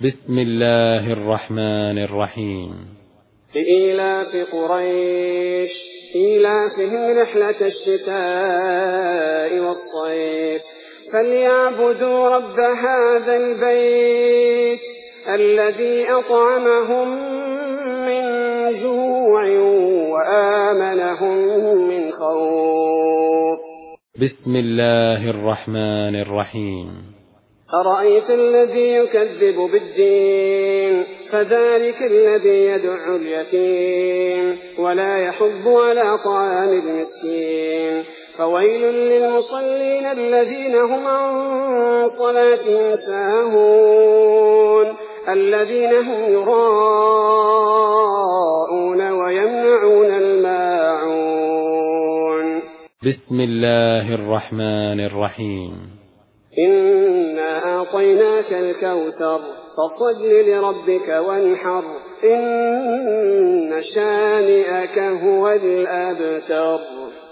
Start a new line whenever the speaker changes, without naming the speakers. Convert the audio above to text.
بسم الله الرحمن الرحيم.
لإيلاف قريش إيلافهم رحلة الشتاء والصيف فليعبدوا رب هذا البيت الذي أطعمهم من جوع وآمنهم من خوف.
بسم الله الرحمن الرحيم.
أرأيت الذي يكذب بالدين فذلك الذي يدع اليتيم ولا يحض على طعام المسكين فويل للمصلين الذين هم عن صلاتهم ساهون الذين هم يراءون ويمنعون الماعون.
بسم الله الرحمن الرحيم.
إنا أعطيناك الكوثر فصل لربك وانحر إن شانئك هو الأبتر.